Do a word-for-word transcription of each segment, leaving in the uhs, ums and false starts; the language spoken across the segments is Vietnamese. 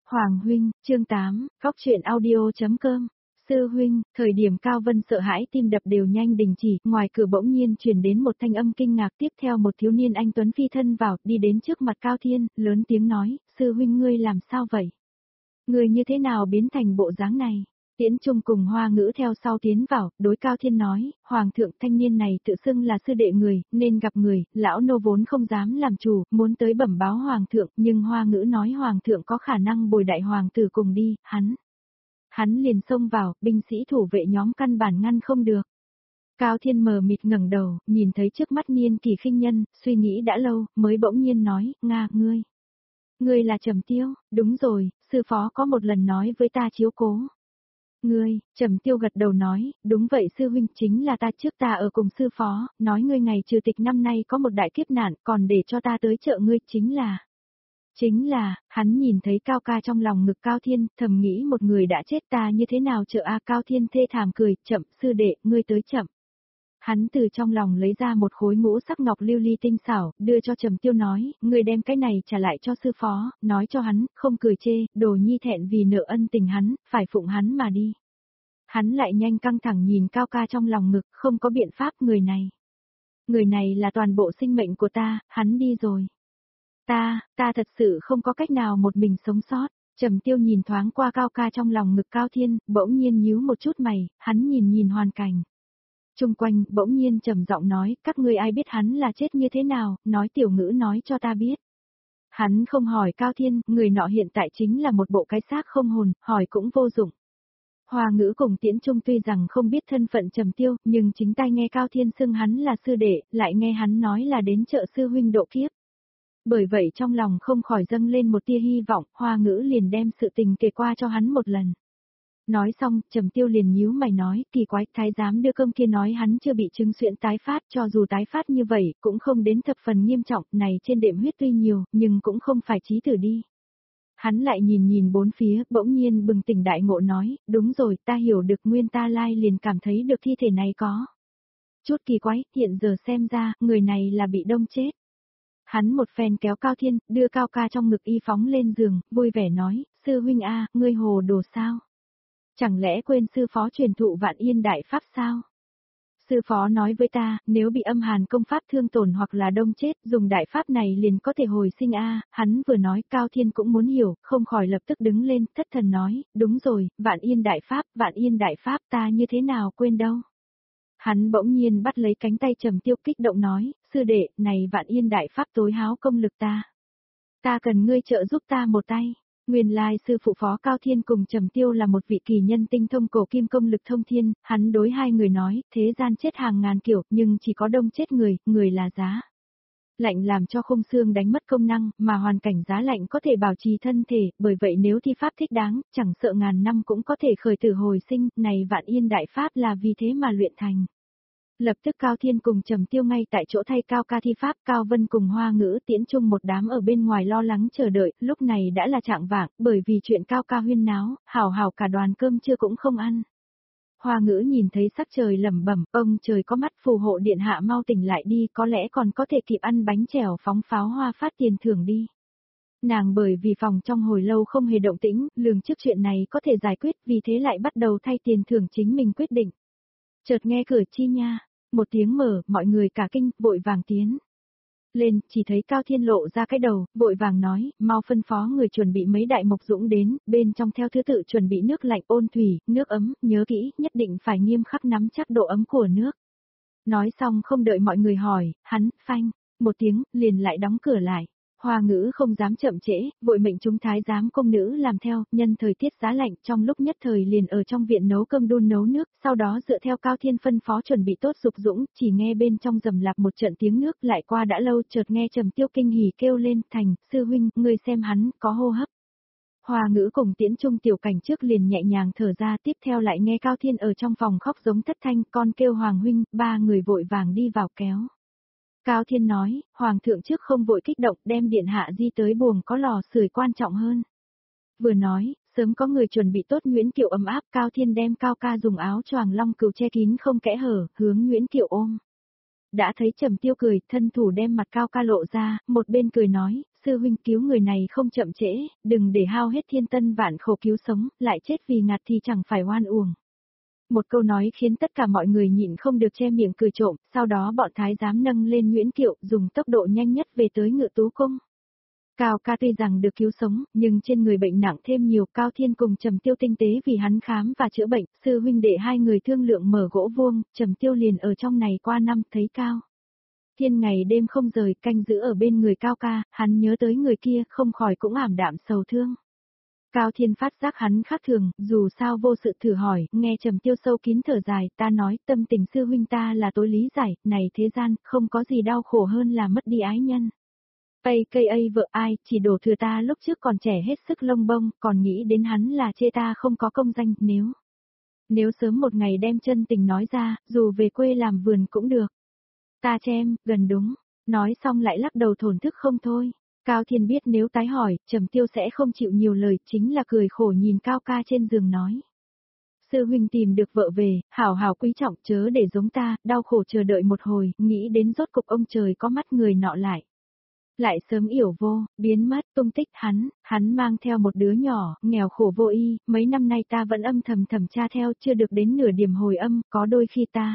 Hoàng huynh, chương tám, góc truyện audio.com. Sư huynh, thời điểm Cao Vân sợ hãi tim đập đều nhanh đình chỉ, ngoài cửa bỗng nhiên truyền đến một thanh âm kinh ngạc, tiếp theo một thiếu niên anh tuấn phi thân vào, đi đến trước mặt Cao Thiên, lớn tiếng nói, sư huynh ngươi làm sao vậy? Ngươi như thế nào biến thành bộ dáng này? Tiễn Trung cùng Hoa Ngữ theo sau tiến vào, đối Cao Thiên nói, Hoàng thượng thanh niên này tự xưng là sư đệ người, nên gặp người, lão nô vốn không dám làm chủ, muốn tới bẩm báo Hoàng thượng, nhưng Hoa Ngữ nói Hoàng thượng có khả năng bồi đại hoàng tử cùng đi, hắn. Hắn liền xông vào, binh sĩ thủ vệ nhóm căn bản ngăn không được. Cao Thiên mờ mịt ngẩng đầu, nhìn thấy trước mắt niên kỳ khinh nhân, suy nghĩ đã lâu, mới bỗng nhiên nói, Nga, ngươi. Ngươi là Trầm Tiêu, đúng rồi, sư phó có một lần nói với ta chiếu cố. Ngươi, Trầm Tiêu gật đầu nói, đúng vậy sư huynh, chính là ta, trước ta ở cùng sư phó, nói ngươi ngày trừ tịch năm nay có một đại kiếp nạn, còn để cho ta tới chợ ngươi, chính là... Chính là, hắn nhìn thấy Cao ca trong lòng ngực Cao Thiên, thầm nghĩ một người đã chết ta như thế nào chợ a Cao Thiên thê thảm cười, chậm, sư đệ, ngươi tới chậm. Hắn từ trong lòng lấy ra một khối ngũ sắc ngọc lưu ly tinh xảo, đưa cho Trầm Tiêu nói, ngươi đem cái này trả lại cho sư phó, nói cho hắn, không cười chê, đồ nhi thẹn vì nợ ân tình hắn, phải phụng hắn mà đi. Hắn lại nhanh căng thẳng nhìn Cao ca trong lòng ngực, không có biện pháp người này. Người này là toàn bộ sinh mệnh của ta, hắn đi rồi. Ta, ta thật sự không có cách nào một mình sống sót. Trầm Tiêu nhìn thoáng qua Cao ca trong lòng ngực Cao Thiên, bỗng nhiên nhíu một chút mày, hắn nhìn nhìn hoàn cảnh. Trung quanh, bỗng nhiên trầm giọng nói, các ngươi ai biết hắn là chết như thế nào, nói tiểu ngữ nói cho ta biết. Hắn không hỏi Cao Thiên, người nọ hiện tại chính là một bộ cái xác không hồn, hỏi cũng vô dụng. Hoa Ngữ cùng Tiễn Trung tuy rằng không biết thân phận Trầm Tiêu, nhưng chính tai nghe Cao Thiên xưng hắn là sư đệ, lại nghe hắn nói là đến chợ sư huynh độ kiếp. Bởi vậy trong lòng không khỏi dâng lên một tia hy vọng, Hoa Ngữ liền đem sự tình kể qua cho hắn một lần. Nói xong, Trầm Tiêu liền nhíu mày nói, kỳ quái, thái giám đưa cơm kia nói hắn chưa bị chứng suyễn tái phát, cho dù tái phát như vậy, cũng không đến thập phần nghiêm trọng, này trên đệm huyết tuy nhiều, nhưng cũng không phải chí tử đi. Hắn lại nhìn nhìn bốn phía, bỗng nhiên bừng tỉnh đại ngộ nói, đúng rồi, ta hiểu được nguyên ta lai liền cảm thấy được thi thể này có. Chút kỳ quái, hiện giờ xem ra, người này là bị đông chết. Hắn một phen kéo Cao Thiên, đưa Cao ca trong ngực y phóng lên giường, vui vẻ nói, sư huynh a, ngươi hồ đồ sao? Chẳng lẽ quên sư phó truyền thụ vạn yên đại pháp sao? Sư phó nói với ta, nếu bị âm hàn công pháp thương tổn hoặc là đông chết, dùng đại pháp này liền có thể hồi sinh a. Hắn vừa nói, Cao Thiên cũng muốn hiểu, không khỏi lập tức đứng lên, thất thần nói, đúng rồi, vạn yên đại pháp, vạn yên đại pháp ta như thế nào quên đâu? Hắn bỗng nhiên bắt lấy cánh tay Trầm Tiêu kích động nói, sư đệ, này vạn yên đại pháp tối háo công lực ta. Ta cần ngươi trợ giúp ta một tay. Nguyên lai sư phụ phó Cao Thiên cùng Trầm Tiêu là một vị kỳ nhân tinh thông cổ kim công lực thông thiên, hắn đối hai người nói, thế gian chết hàng ngàn kiểu, nhưng chỉ có đông chết người, người là giá. Lạnh làm cho khung xương đánh mất công năng, mà hoàn cảnh giá lạnh có thể bảo trì thân thể, bởi vậy nếu thi pháp thích đáng, chẳng sợ ngàn năm cũng có thể khởi tử hồi sinh, này vạn yên đại pháp là vì thế mà luyện thành. Lập tức Cao Thiên cùng Trầm Tiêu ngay tại chỗ thay Cao ca thi pháp, Cao Vân cùng Hoa Ngữ Tiễn Trung một đám ở bên ngoài lo lắng chờ đợi, lúc này đã là trạng vạng, bởi vì chuyện Cao ca huyên náo, hảo hảo cả đoàn cơm trưa cũng không ăn. Hoa Ngữ nhìn thấy sắc trời lẩm bẩm, ông trời có mắt phù hộ điện hạ mau tỉnh lại đi, có lẽ còn có thể kịp ăn bánh chèo phóng pháo hoa phát tiền thưởng đi. Nàng bởi vì phòng trong hồi lâu không hề động tĩnh, lường trước chuyện này có thể giải quyết, vì thế lại bắt đầu thay tiền thưởng chính mình quyết định. Chợt nghe cửa chi nha, một tiếng mở, mọi người cả kinh, vội vàng tiến lên, chỉ thấy Cao Thiên lộ ra cái đầu, vội vàng nói, mau phân phó người chuẩn bị mấy đại mộc dũng đến, bên trong theo thứ tự chuẩn bị nước lạnh ôn thủy, nước ấm, nhớ kỹ, nhất định phải nghiêm khắc nắm chắc độ ấm của nước. Nói xong không đợi mọi người hỏi, hắn, phanh, một tiếng, liền lại đóng cửa lại. Hoa Ngữ không dám chậm trễ, vội mệnh chúng thái giám công nữ làm theo, nhân thời tiết giá lạnh, trong lúc nhất thời liền ở trong viện nấu cơm đun nấu nước, sau đó dựa theo Cao Thiên phân phó chuẩn bị tốt dục dũng, chỉ nghe bên trong rầm rạp một trận tiếng nước, lại qua đã lâu, chợt nghe Trầm Tiêu kinh hỉ kêu lên, thành, sư huynh, ngươi xem hắn, có hô hấp. Hoa Ngữ cùng Tiễn Trung tiểu cảnh trước liền nhẹ nhàng thở ra, tiếp theo lại nghe Cao Thiên ở trong phòng khóc giống thất thanh, con kêu Hoàng huynh, ba người vội vàng đi vào kéo. Cao Thiên nói, Hoàng thượng trước không vội kích động đem điện hạ di tới buồng có lò sưởi quan trọng hơn. Vừa nói, sớm có người chuẩn bị tốt Nguyễn Kiệu ấm áp, Cao Thiên đem Cao ca dùng áo choàng long cừu che kín không kẽ hở, hướng Nguyễn Kiệu ôm. Đã thấy Trầm Tiêu cười, thân thủ đem mặt Cao ca lộ ra, một bên cười nói, sư huynh cứu người này không chậm trễ, đừng để hao hết thiên tân vạn khổ cứu sống, lại chết vì ngạt thì chẳng phải oan uổng. Một câu nói khiến tất cả mọi người nhịn không được che miệng cười trộm, sau đó bọn thái giám nâng lên Nguyễn Kiệu, dùng tốc độ nhanh nhất về tới Ngự Tú Cung. Cao ca tuy rằng được cứu sống, nhưng trên người bệnh nặng thêm nhiều, Cao Thiên cùng Trầm Tiêu tinh tế vì hắn khám và chữa bệnh, sư huynh đệ hai người thương lượng mở gỗ vuông, Trầm Tiêu liền ở trong này qua năm, thấy Cao Thiên ngày đêm không rời, canh giữ ở bên người Cao ca, hắn nhớ tới người kia, không khỏi cũng ảm đạm sầu thương. Cao Thiên phát giác hắn khác thường, dù sao vô sự thử hỏi, nghe Trầm Tiêu sâu kín thở dài, ta nói, tâm tình sư huynh ta là tối lý giải, này thế gian, không có gì đau khổ hơn là mất đi ái nhân. Ây cây ây vợ ai, chỉ đổ thừa ta lúc trước còn trẻ hết sức lông bông, còn nghĩ đến hắn là chê ta không có công danh, nếu... Nếu sớm một ngày đem chân tình nói ra, dù về quê làm vườn cũng được. Ta chem, gần đúng, nói xong lại lắc đầu thổn thức không thôi. Cao Thiên biết nếu tái hỏi, Trầm Tiêu sẽ không chịu nhiều lời, chính là cười khổ nhìn Cao ca trên giường nói. Sư huynh tìm được vợ về, hảo hảo quý trọng chớ để giống ta, đau khổ chờ đợi một hồi, nghĩ đến rốt cục ông trời có mắt người nọ lại. Lại sớm yểu vô, biến mất, tung tích hắn, hắn mang theo một đứa nhỏ, nghèo khổ vô y, mấy năm nay ta vẫn âm thầm thầm tra theo, chưa được đến nửa điểm hồi âm, có đôi khi ta.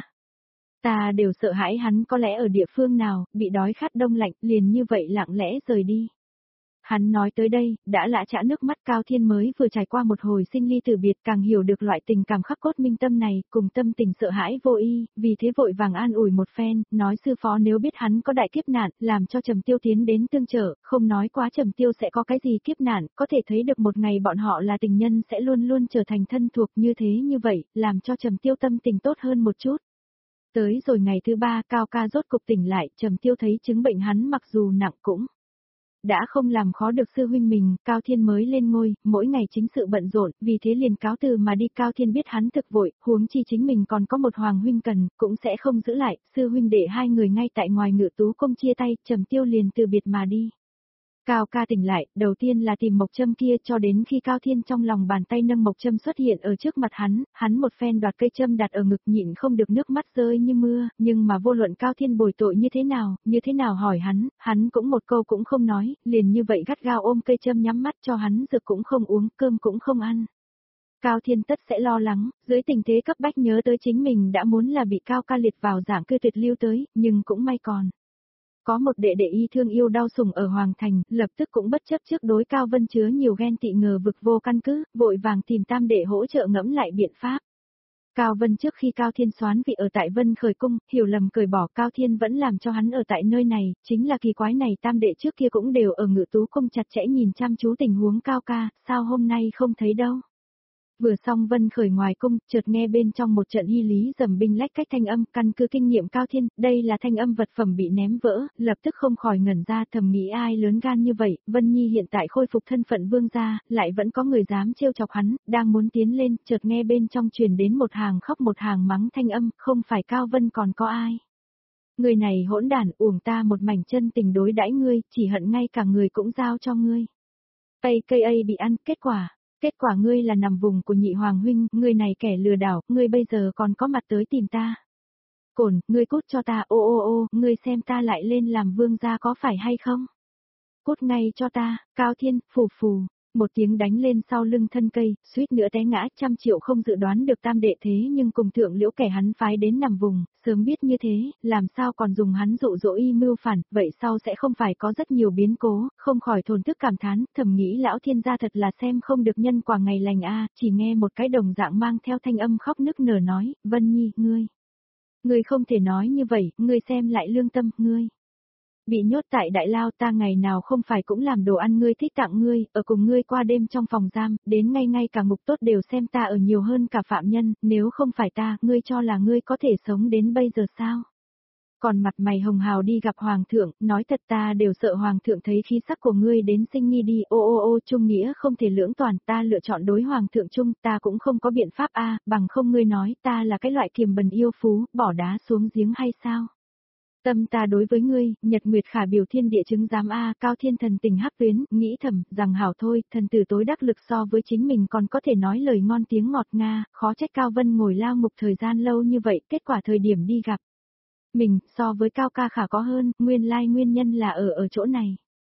Ta đều sợ hãi hắn có lẽ ở địa phương nào, bị đói khát đông lạnh, liền như vậy lặng lẽ rời đi. Hắn nói tới đây, đã lã chã nước mắt. Cao Thiên mới vừa trải qua một hồi sinh ly tử biệt, càng hiểu được loại tình cảm khắc cốt minh tâm này, cùng tâm tình sợ hãi vô y, vì thế vội vàng an ủi một phen, nói sư phó nếu biết hắn có đại kiếp nạn, làm cho Trầm Tiêu tiến đến tương trợ, không nói quá Trầm Tiêu sẽ có cái gì kiếp nạn, có thể thấy được một ngày bọn họ là tình nhân sẽ luôn luôn trở thành thân thuộc như thế như vậy, làm cho Trầm Tiêu tâm tình tốt hơn một chút. Tới rồi ngày thứ ba, Cao ca rốt cục tỉnh lại, Trầm Tiêu thấy chứng bệnh hắn mặc dù nặng cũng đã không làm khó được sư huynh mình, Cao Thiên mới lên ngôi, mỗi ngày chính sự bận rộn, vì thế liền cáo từ mà đi. Cao Thiên biết hắn thực vội, huống chi chính mình còn có một hoàng huynh cần, cũng sẽ không giữ lại, sư huynh đệ hai người ngay tại ngoài Ngự Tú Cung chia tay, Trầm Tiêu liền từ biệt mà đi. Cao ca tỉnh lại, đầu tiên là tìm mộc châm kia cho đến khi Cao Thiên trong lòng bàn tay nâng mộc châm xuất hiện ở trước mặt hắn, hắn một phen đoạt cây châm đặt ở ngực nhịn không được nước mắt rơi như mưa, nhưng mà vô luận Cao Thiên bồi tội như thế nào, như thế nào hỏi hắn, hắn cũng một câu cũng không nói, liền như vậy gắt gao ôm cây châm nhắm mắt cho hắn dược cũng không uống, cơm cũng không ăn. Cao Thiên tất sẽ lo lắng, dưới tình thế cấp bách nhớ tới chính mình đã muốn là bị Cao ca liệt vào dạng cư tuyệt lưu tới, nhưng cũng may còn. Có một đệ đệ y thương yêu đau sủng ở Hoàng Thành, lập tức cũng bất chấp trước đối Cao Vân chứa nhiều ghen tị ngờ vực vô căn cứ, vội vàng tìm tam đệ hỗ trợ ngẫm lại biện pháp. Cao Vân trước khi Cao Thiên soán vị ở tại Vân Khởi Cung, hiểu lầm cởi bỏ Cao Thiên vẫn làm cho hắn ở tại nơi này, chính là kỳ quái này tam đệ trước kia cũng đều ở Ngự Tú Cung chặt chẽ nhìn chăm chú tình huống Cao ca, sao hôm nay không thấy đâu. Vừa xong Vân Khởi ngoài cung, chợt nghe bên trong một trận hy lý dầm binh lách cách thanh âm, căn cứ kinh nghiệm Cao Thiên, đây là thanh âm vật phẩm bị ném vỡ, lập tức không khỏi ngẩn ra thầm nghĩ ai lớn gan như vậy, Vân Nhi hiện tại khôi phục thân phận vương gia, lại vẫn có người dám trêu chọc hắn, đang muốn tiến lên, chợt nghe bên trong truyền đến một hàng khóc một hàng mắng thanh âm, không phải Cao Vân còn có ai. Người này hỗn đản, uổng ta một mảnh chân tình đối đãi ngươi, chỉ hận ngay cả người cũng giao cho ngươi. Tây cây A bị ăn, kết quả. Kết quả ngươi là nằm vùng của nhị hoàng huynh, ngươi này kẻ lừa đảo, ngươi bây giờ còn có mặt tới tìm ta. Cổn, ngươi cút cho ta, ô ô ô, ngươi xem ta lại lên làm vương gia có phải hay không? Cút ngay cho ta, Cao Thiên, phù phù, một tiếng đánh lên sau lưng thân cây, suýt nữa té ngã, trăm triệu không dự đoán được tam đệ thế nhưng cùng thượng liễu kẻ hắn phái đến nằm vùng, sớm biết như thế, làm sao còn dùng hắn dụ dỗ y mưu phản, vậy sau sẽ không phải có rất nhiều biến cố, không khỏi thổn thức cảm thán, thầm nghĩ lão thiên gia thật là xem không được nhân quả ngày lành a, chỉ nghe một cái đồng dạng mang theo thanh âm khóc nức nở nói, Vân Nhi, ngươi, ngươi không thể nói như vậy, ngươi xem lại lương tâm, ngươi. Bị nhốt tại đại lao ta ngày nào không phải cũng làm đồ ăn ngươi thích tặng ngươi, ở cùng ngươi qua đêm trong phòng giam, đến ngay ngay cả ngục tốt đều xem ta ở nhiều hơn cả phạm nhân, nếu không phải ta, ngươi cho là ngươi có thể sống đến bây giờ sao? Còn mặt mày hồng hào đi gặp hoàng thượng, nói thật ta đều sợ hoàng thượng thấy khí sắc của ngươi đến sinh nghi đi, ô ô ô trung nghĩa không thể lưỡng toàn, ta lựa chọn đối hoàng thượng chung, ta cũng không có biện pháp a, bằng không ngươi nói ta là cái loại kiềm bần yêu phú, bỏ đá xuống giếng hay sao? Tâm ta đối với ngươi, nhật nguyệt khả biểu thiên địa chứng giám A, Cao Thiên thần tình hắc tuyến, nghĩ thầm, rằng hảo thôi, thần tử tối đắc lực so với chính mình còn có thể nói lời ngon tiếng ngọt nga, khó trách Cao Vân ngồi lao ngục thời gian lâu như vậy, kết quả thời điểm đi gặp. Mình, so với Cao ca khả có hơn, nguyên lai nguyên nhân là ở ở chỗ này.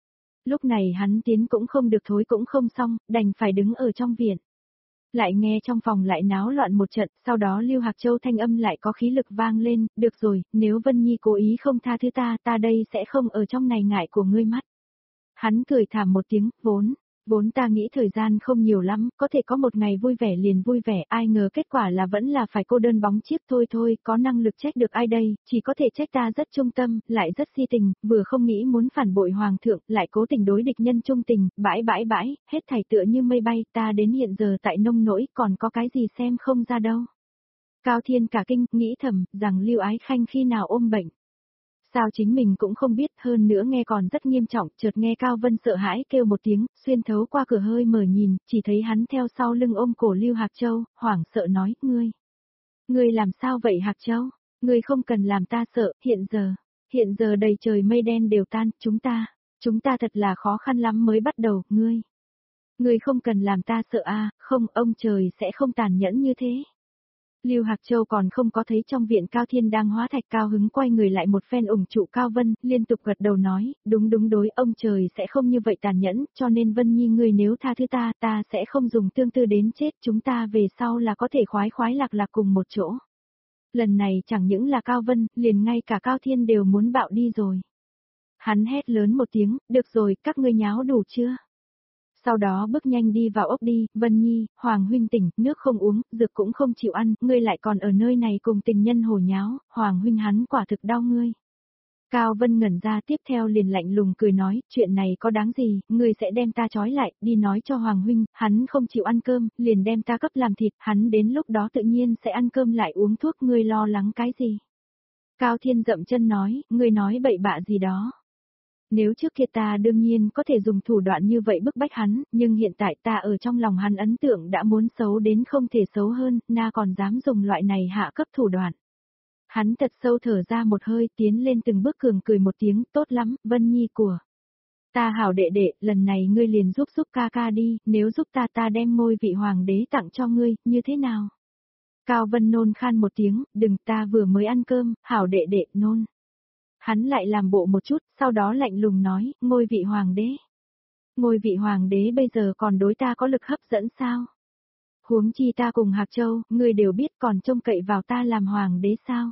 Lúc này hắn tiến cũng không được thối cũng không xong, đành phải đứng ở trong viện. Lại nghe trong phòng lại náo loạn một trận, sau đó Lưu Hạc Châu thanh âm lại có khí lực vang lên, được rồi, nếu Vân Nhi cố ý không tha thứ ta, ta đây sẽ không ở trong này ngại của ngươi mắt. Hắn cười thảm một tiếng, vốn, vốn ta nghĩ thời gian không nhiều lắm, có thể có một ngày vui vẻ liền vui vẻ, ai ngờ kết quả là vẫn là phải cô đơn bóng chiếc thôi thôi, có năng lực trách được ai đây, chỉ có thể trách ta rất trung tâm, lại rất si tình, vừa không nghĩ muốn phản bội hoàng thượng, lại cố tình đối địch nhân trung tình, bãi bãi bãi, hết thảy tựa như mây bay, ta đến hiện giờ tại nông nỗi, còn có cái gì xem không ra đâu. Cao Thiên cả kinh, nghĩ thầm, rằng Lưu Ái Khanh khi nào ôm bệnh. Sao chính mình cũng không biết, hơn nữa nghe còn rất nghiêm trọng, chợt nghe Cao Vân sợ hãi kêu một tiếng, xuyên thấu qua cửa hơi mở nhìn, chỉ thấy hắn theo sau lưng ôm cổ Lưu Hạc Châu, hoảng sợ nói, ngươi. Ngươi làm sao vậy Hạc Châu? Ngươi không cần làm ta sợ, hiện giờ, hiện giờ đầy trời mây đen đều tan, chúng ta, chúng ta thật là khó khăn lắm mới bắt đầu, ngươi. Ngươi không cần làm ta sợ a, không, ông trời sẽ không tàn nhẫn như thế. Lưu Hạc Châu còn không có thấy trong viện Cao Thiên đang hóa thạch cao hứng quay người lại một phen ủng trụ Cao Vân, liên tục gật đầu nói, đúng đúng đối, ông trời sẽ không như vậy tàn nhẫn, cho nên Vân Nhi ngươi nếu tha thứ ta, ta sẽ không dùng tương tư đến chết, chúng ta về sau là có thể khoái khoái lạc lạc cùng một chỗ. Lần này chẳng những là Cao Vân, liền ngay cả Cao Thiên đều muốn bạo đi rồi. Hắn hét lớn một tiếng, được rồi, các ngươi nháo đủ chưa? Sau đó bước nhanh đi vào ốc đi, Vân Nhi, Hoàng huynh tỉnh, nước không uống, dược cũng không chịu ăn, ngươi lại còn ở nơi này cùng tình nhân hồ nháo, Hoàng huynh hắn quả thực đau ngươi. Cao Vân ngẩn ra tiếp theo liền lạnh lùng cười nói, chuyện này có đáng gì, ngươi sẽ đem ta trói lại, đi nói cho Hoàng huynh, hắn không chịu ăn cơm, liền đem ta cấp làm thịt, hắn đến lúc đó tự nhiên sẽ ăn cơm lại uống thuốc, ngươi lo lắng cái gì. Cao Thiên dậm chân nói, ngươi nói bậy bạ gì đó. Nếu trước kia ta đương nhiên có thể dùng thủ đoạn như vậy bức bách hắn, nhưng hiện tại ta ở trong lòng hắn ấn tượng đã muốn xấu đến không thể xấu hơn, na còn dám dùng loại này hạ cấp thủ đoạn. Hắn thật sâu thở ra một hơi tiến lên từng bước cường cười một tiếng, tốt lắm, Vân Nhi của. Ta hảo đệ đệ, lần này ngươi liền giúp giúp ca ca đi, nếu giúp ta ta đem ngôi vị hoàng đế tặng cho ngươi, như thế nào? Cao Vân nôn khan một tiếng, đừng, ta vừa mới ăn cơm, hảo đệ đệ, nôn. Hắn lại làm bộ một chút, sau đó lạnh lùng nói, ngôi vị hoàng đế. Ngôi vị hoàng đế bây giờ còn đối ta có lực hấp dẫn sao? Huống chi ta cùng Hạc Châu, ngươi đều biết còn trông cậy vào ta làm hoàng đế sao?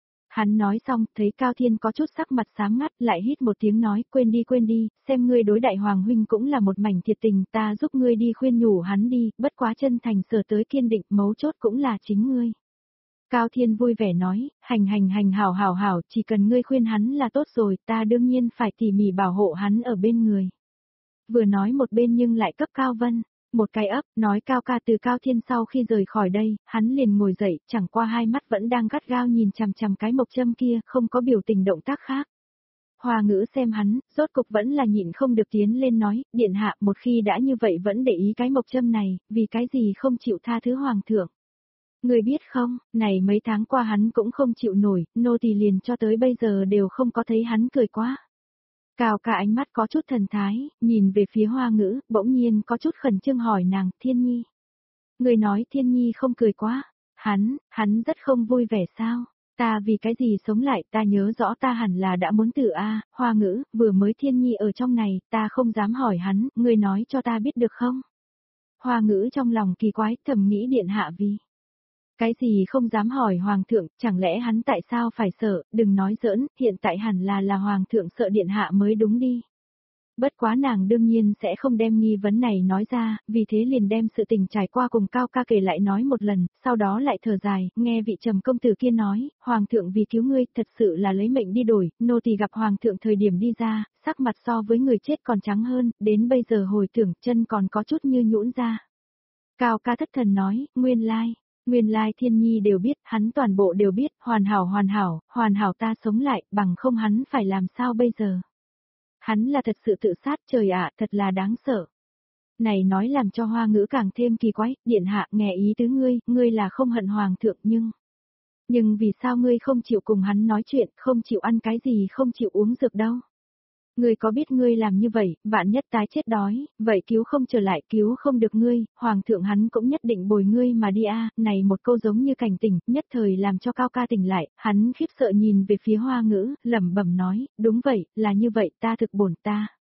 Hắn nói xong, thấy Cao Thiên có chút sắc mặt xám ngắt, lại hít một tiếng nói, quên đi quên đi, xem ngươi đối đại hoàng huynh cũng là một mảnh thiệt tình, ta giúp ngươi đi khuyên nhủ hắn đi, bất quá chân thành sở tới kiên định, mấu chốt cũng là chính ngươi. Cao Thiên vui vẻ nói, hành hành hành hảo hảo hảo, chỉ cần ngươi khuyên hắn là tốt rồi, ta đương nhiên phải tỉ mỉ bảo hộ hắn ở bên người. Vừa nói một bên nhưng lại cấp Cao Vân, một cái ấp, nói Cao ca từ Cao Thiên sau khi rời khỏi đây, hắn liền ngồi dậy, chẳng qua hai mắt vẫn đang gắt gao nhìn chằm chằm cái mộc châm kia, không có biểu tình động tác khác. Hoa ngữ xem hắn, rốt cục vẫn là nhịn không được tiến lên nói, điện hạ một khi đã như vậy vẫn để ý cái mộc châm này, vì cái gì không chịu tha thứ hoàng thượng. Người biết không, này mấy tháng qua hắn cũng không chịu nổi, nô tỳ liền cho tới bây giờ đều không có thấy hắn cười quá. Cao cả ánh mắt có chút thần thái, nhìn về phía hoa ngữ, bỗng nhiên có chút khẩn trương hỏi nàng, Thiên Nhi. Người nói Thiên Nhi không cười quá, hắn, hắn rất không vui vẻ sao, ta vì cái gì sống lại, ta nhớ rõ ta hẳn là đã muốn tử a, hoa ngữ, vừa mới Thiên Nhi ở trong này, ta không dám hỏi hắn, người nói cho ta biết được không? Hoa ngữ trong lòng kỳ quái, thầm nghĩ điện hạ vì. Cái gì không dám hỏi hoàng thượng, chẳng lẽ hắn tại sao phải sợ, đừng nói giỡn, hiện tại hẳn là là hoàng thượng sợ điện hạ mới đúng đi. Bất quá nàng đương nhiên sẽ không đem nghi vấn này nói ra, vì thế liền đem sự tình trải qua cùng Cao ca kể lại nói một lần, sau đó lại thở dài, nghe vị trầm công tử kia nói, hoàng thượng vì cứu ngươi, thật sự là lấy mệnh đi đổi, nô tỳ gặp hoàng thượng thời điểm đi ra, sắc mặt so với người chết còn trắng hơn, đến bây giờ hồi tưởng chân còn có chút như nhũn ra. Cao ca thất thần nói, nguyên lai. Nguyên lai Thiên Nhi đều biết, hắn toàn bộ đều biết, hoàn hảo hoàn hảo, hoàn hảo ta sống lại, bằng không hắn phải làm sao bây giờ. Hắn là thật sự tự sát, trời ạ, thật là đáng sợ. Này nói làm cho hoa ngữ càng thêm kỳ quái, điện hạ nghe ý tứ ngươi, ngươi là không hận hoàng thượng nhưng... Nhưng vì sao ngươi không chịu cùng hắn nói chuyện, không chịu ăn cái gì, không chịu uống dược đâu. Ngươi có biết ngươi làm như vậy, vạn nhất tái chết đói, vậy cứu không trở lại, cứu không được ngươi, hoàng thượng hắn cũng nhất định bồi ngươi mà đi a. Này một câu giống như cảnh tỉnh, nhất thời làm cho Cao ca tỉnh lại, hắn khiếp sợ nhìn về phía hoa ngữ, lẩm bẩm nói, đúng vậy, là như vậy, ta thực bổn ta.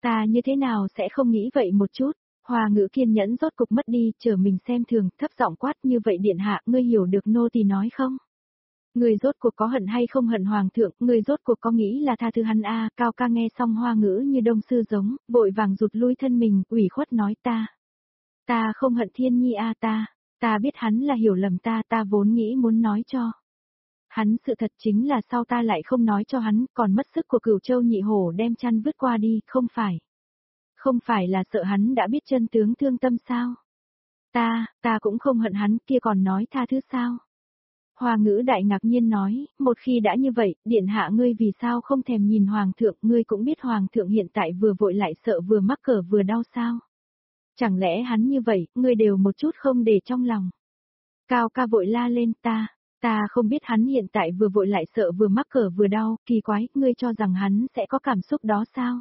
Ta như thế nào sẽ không nghĩ vậy một chút. Hoa ngữ kiên nhẫn rốt cục mất đi, chờ mình xem thường, thấp giọng quát như vậy điện hạ, ngươi hiểu được nô tỳ nói không? Ngươi rốt cuộc có hận hay không hận hoàng thượng, ngươi rốt cuộc có nghĩ là tha thứ hắn a? Cao ca nghe xong hoa ngữ như đông sư giống, vội vàng rụt lui thân mình, ủy khuất nói ta. Ta không hận thiên nhi a ta, ta biết hắn là hiểu lầm ta, ta vốn nghĩ muốn nói cho. Hắn sự thật chính là sao ta lại không nói cho hắn, còn mất sức của cửu châu nhị hổ đem chăn vứt qua đi, không phải. Không phải là sợ hắn đã biết chân tướng thương tâm sao? Ta, ta cũng không hận hắn, kia còn nói tha thứ sao? Hoa ngữ đại ngạc nhiên nói, một khi đã như vậy, điện hạ ngươi vì sao không thèm nhìn hoàng thượng, ngươi cũng biết hoàng thượng hiện tại vừa vội lại sợ vừa mắc cỡ vừa đau sao? Chẳng lẽ hắn như vậy, ngươi đều một chút không để trong lòng? Cao ca vội la lên ta, ta không biết hắn hiện tại vừa vội lại sợ vừa mắc cỡ vừa đau, kỳ quái, ngươi cho rằng hắn sẽ có cảm xúc đó sao?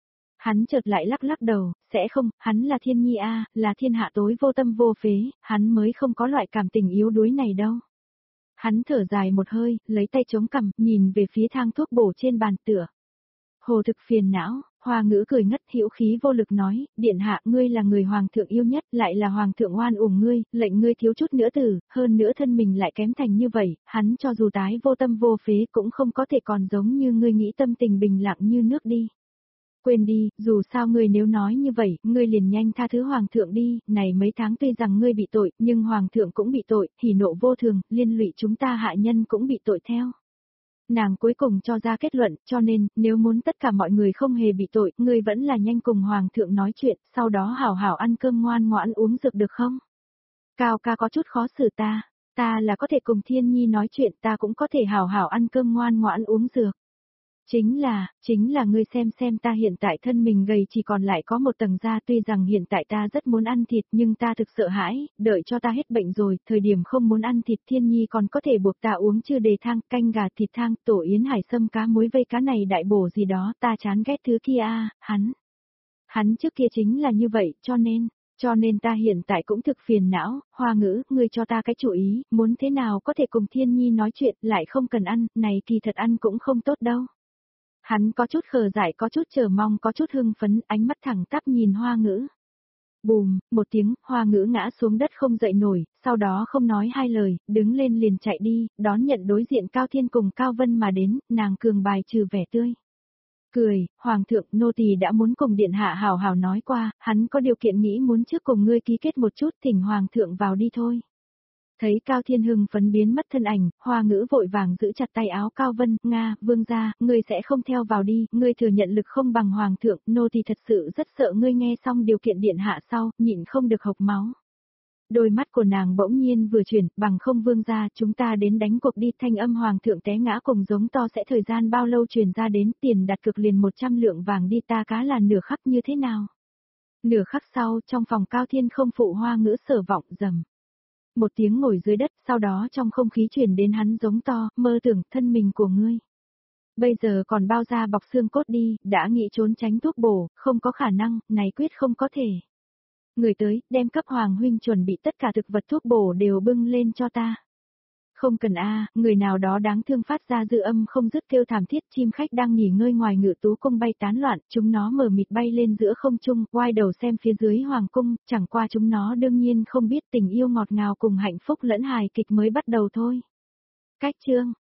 Hắn chợt lại lắc lắc đầu, sẽ không, hắn là thiên nhi a, là thiên hạ tối vô tâm vô phế, hắn mới không có loại cảm tình yếu đuối này đâu. Hắn thở dài một hơi, lấy tay chống cằm, nhìn về phía thang thuốc bổ trên bàn tựa. Hồ thực phiền não, hoa ngữ cười ngất hữu khí vô lực nói, điện hạ ngươi là người hoàng thượng yêu nhất, lại là hoàng thượng oan uổng ngươi, lệnh ngươi thiếu chút nữa tử, hơn nữa thân mình lại kém thành như vậy, hắn cho dù tái vô tâm vô phế cũng không có thể còn giống như ngươi nghĩ tâm tình bình lặng như nước đi. Quên đi, dù sao ngươi nếu nói như vậy, ngươi liền nhanh tha thứ hoàng thượng đi, này mấy tháng tuy rằng ngươi bị tội, nhưng hoàng thượng cũng bị tội, hỉ nộ vô thường, liên lụy chúng ta hạ nhân cũng bị tội theo. Nàng cuối cùng cho ra kết luận, cho nên, nếu muốn tất cả mọi người không hề bị tội, ngươi vẫn là nhanh cùng hoàng thượng nói chuyện, sau đó hảo hảo ăn cơm ngoan ngoãn uống dược được không? Cao ca có chút khó xử ta, ta là có thể cùng thiên nhi nói chuyện, ta cũng có thể hảo hảo ăn cơm ngoan ngoãn uống dược. Chính là, chính là ngươi xem xem ta hiện tại thân mình gầy chỉ còn lại có một tầng da, tuy rằng hiện tại ta rất muốn ăn thịt nhưng ta thực sợ hãi, đợi cho ta hết bệnh rồi, thời điểm không muốn ăn thịt thiên nhi còn có thể buộc ta uống chưa đề thang, canh gà thịt thang, tổ yến hải sâm cá muối vây cá này đại bổ gì đó, ta chán ghét thứ kia a, hắn. Hắn trước kia chính là như vậy, cho nên, cho nên ta hiện tại cũng thực phiền não, hoa ngữ, ngươi cho ta cái chủ ý, muốn thế nào có thể cùng thiên nhi nói chuyện, lại không cần ăn, này kỳ thật ăn cũng không tốt đâu. Hắn có chút khờ dại, có chút chờ mong, có chút hưng phấn, ánh mắt thẳng tắp nhìn hoa ngữ. Bùm, một tiếng, hoa ngữ ngã xuống đất không dậy nổi, sau đó không nói hai lời, đứng lên liền chạy đi, đón nhận đối diện Cao Thiên cùng Cao Vân mà đến, nàng cường bài trừ vẻ tươi. Cười, hoàng thượng, nô tỳ đã muốn cùng điện hạ hào hào nói qua, hắn có điều kiện nghĩ muốn trước cùng ngươi ký kết một chút, thỉnh hoàng thượng vào đi thôi. Thấy Cao Thiên hưng phấn biến mất thân ảnh, hoa ngữ vội vàng giữ chặt tay áo Cao Vân, Nga, vương gia, ngươi sẽ không theo vào đi, ngươi thừa nhận lực không bằng hoàng thượng, nô tỳ thật sự rất sợ ngươi nghe xong điều kiện điện hạ sau, nhịn không được hộc máu. Đôi mắt của nàng bỗng nhiên vừa chuyển, bằng không vương gia, chúng ta đến đánh cuộc đi, thanh âm hoàng thượng té ngã cùng giống to sẽ thời gian bao lâu truyền ra đến, tiền đặt cược liền một trăm lượng vàng đi, ta cá là nửa khắc như thế nào. Nửa khắc sau, trong phòng Cao Thiên không phụ hoa ngữ sở vọng rầm. Một tiếng ngồi dưới đất, sau đó trong không khí truyền đến hắn giống to, mơ tưởng thân mình của ngươi. Bây giờ còn bao da bọc xương cốt đi, đã nghĩ trốn tránh thuốc bổ, không có khả năng, này quyết không có thể. Người tới, đem cấp hoàng huynh chuẩn bị tất cả thực vật thuốc bổ đều bưng lên cho ta. Không cần a, người nào đó đáng thương phát ra dư âm không dứt kêu thảm thiết, chim khách đang nghỉ ngơi ngoài ngự tú cung bay tán loạn, chúng nó mờ mịt bay lên giữa không trung, quay đầu xem phía dưới hoàng cung, chẳng qua chúng nó đương nhiên không biết tình yêu ngọt ngào cùng hạnh phúc lẫn hài kịch mới bắt đầu thôi. Cách chương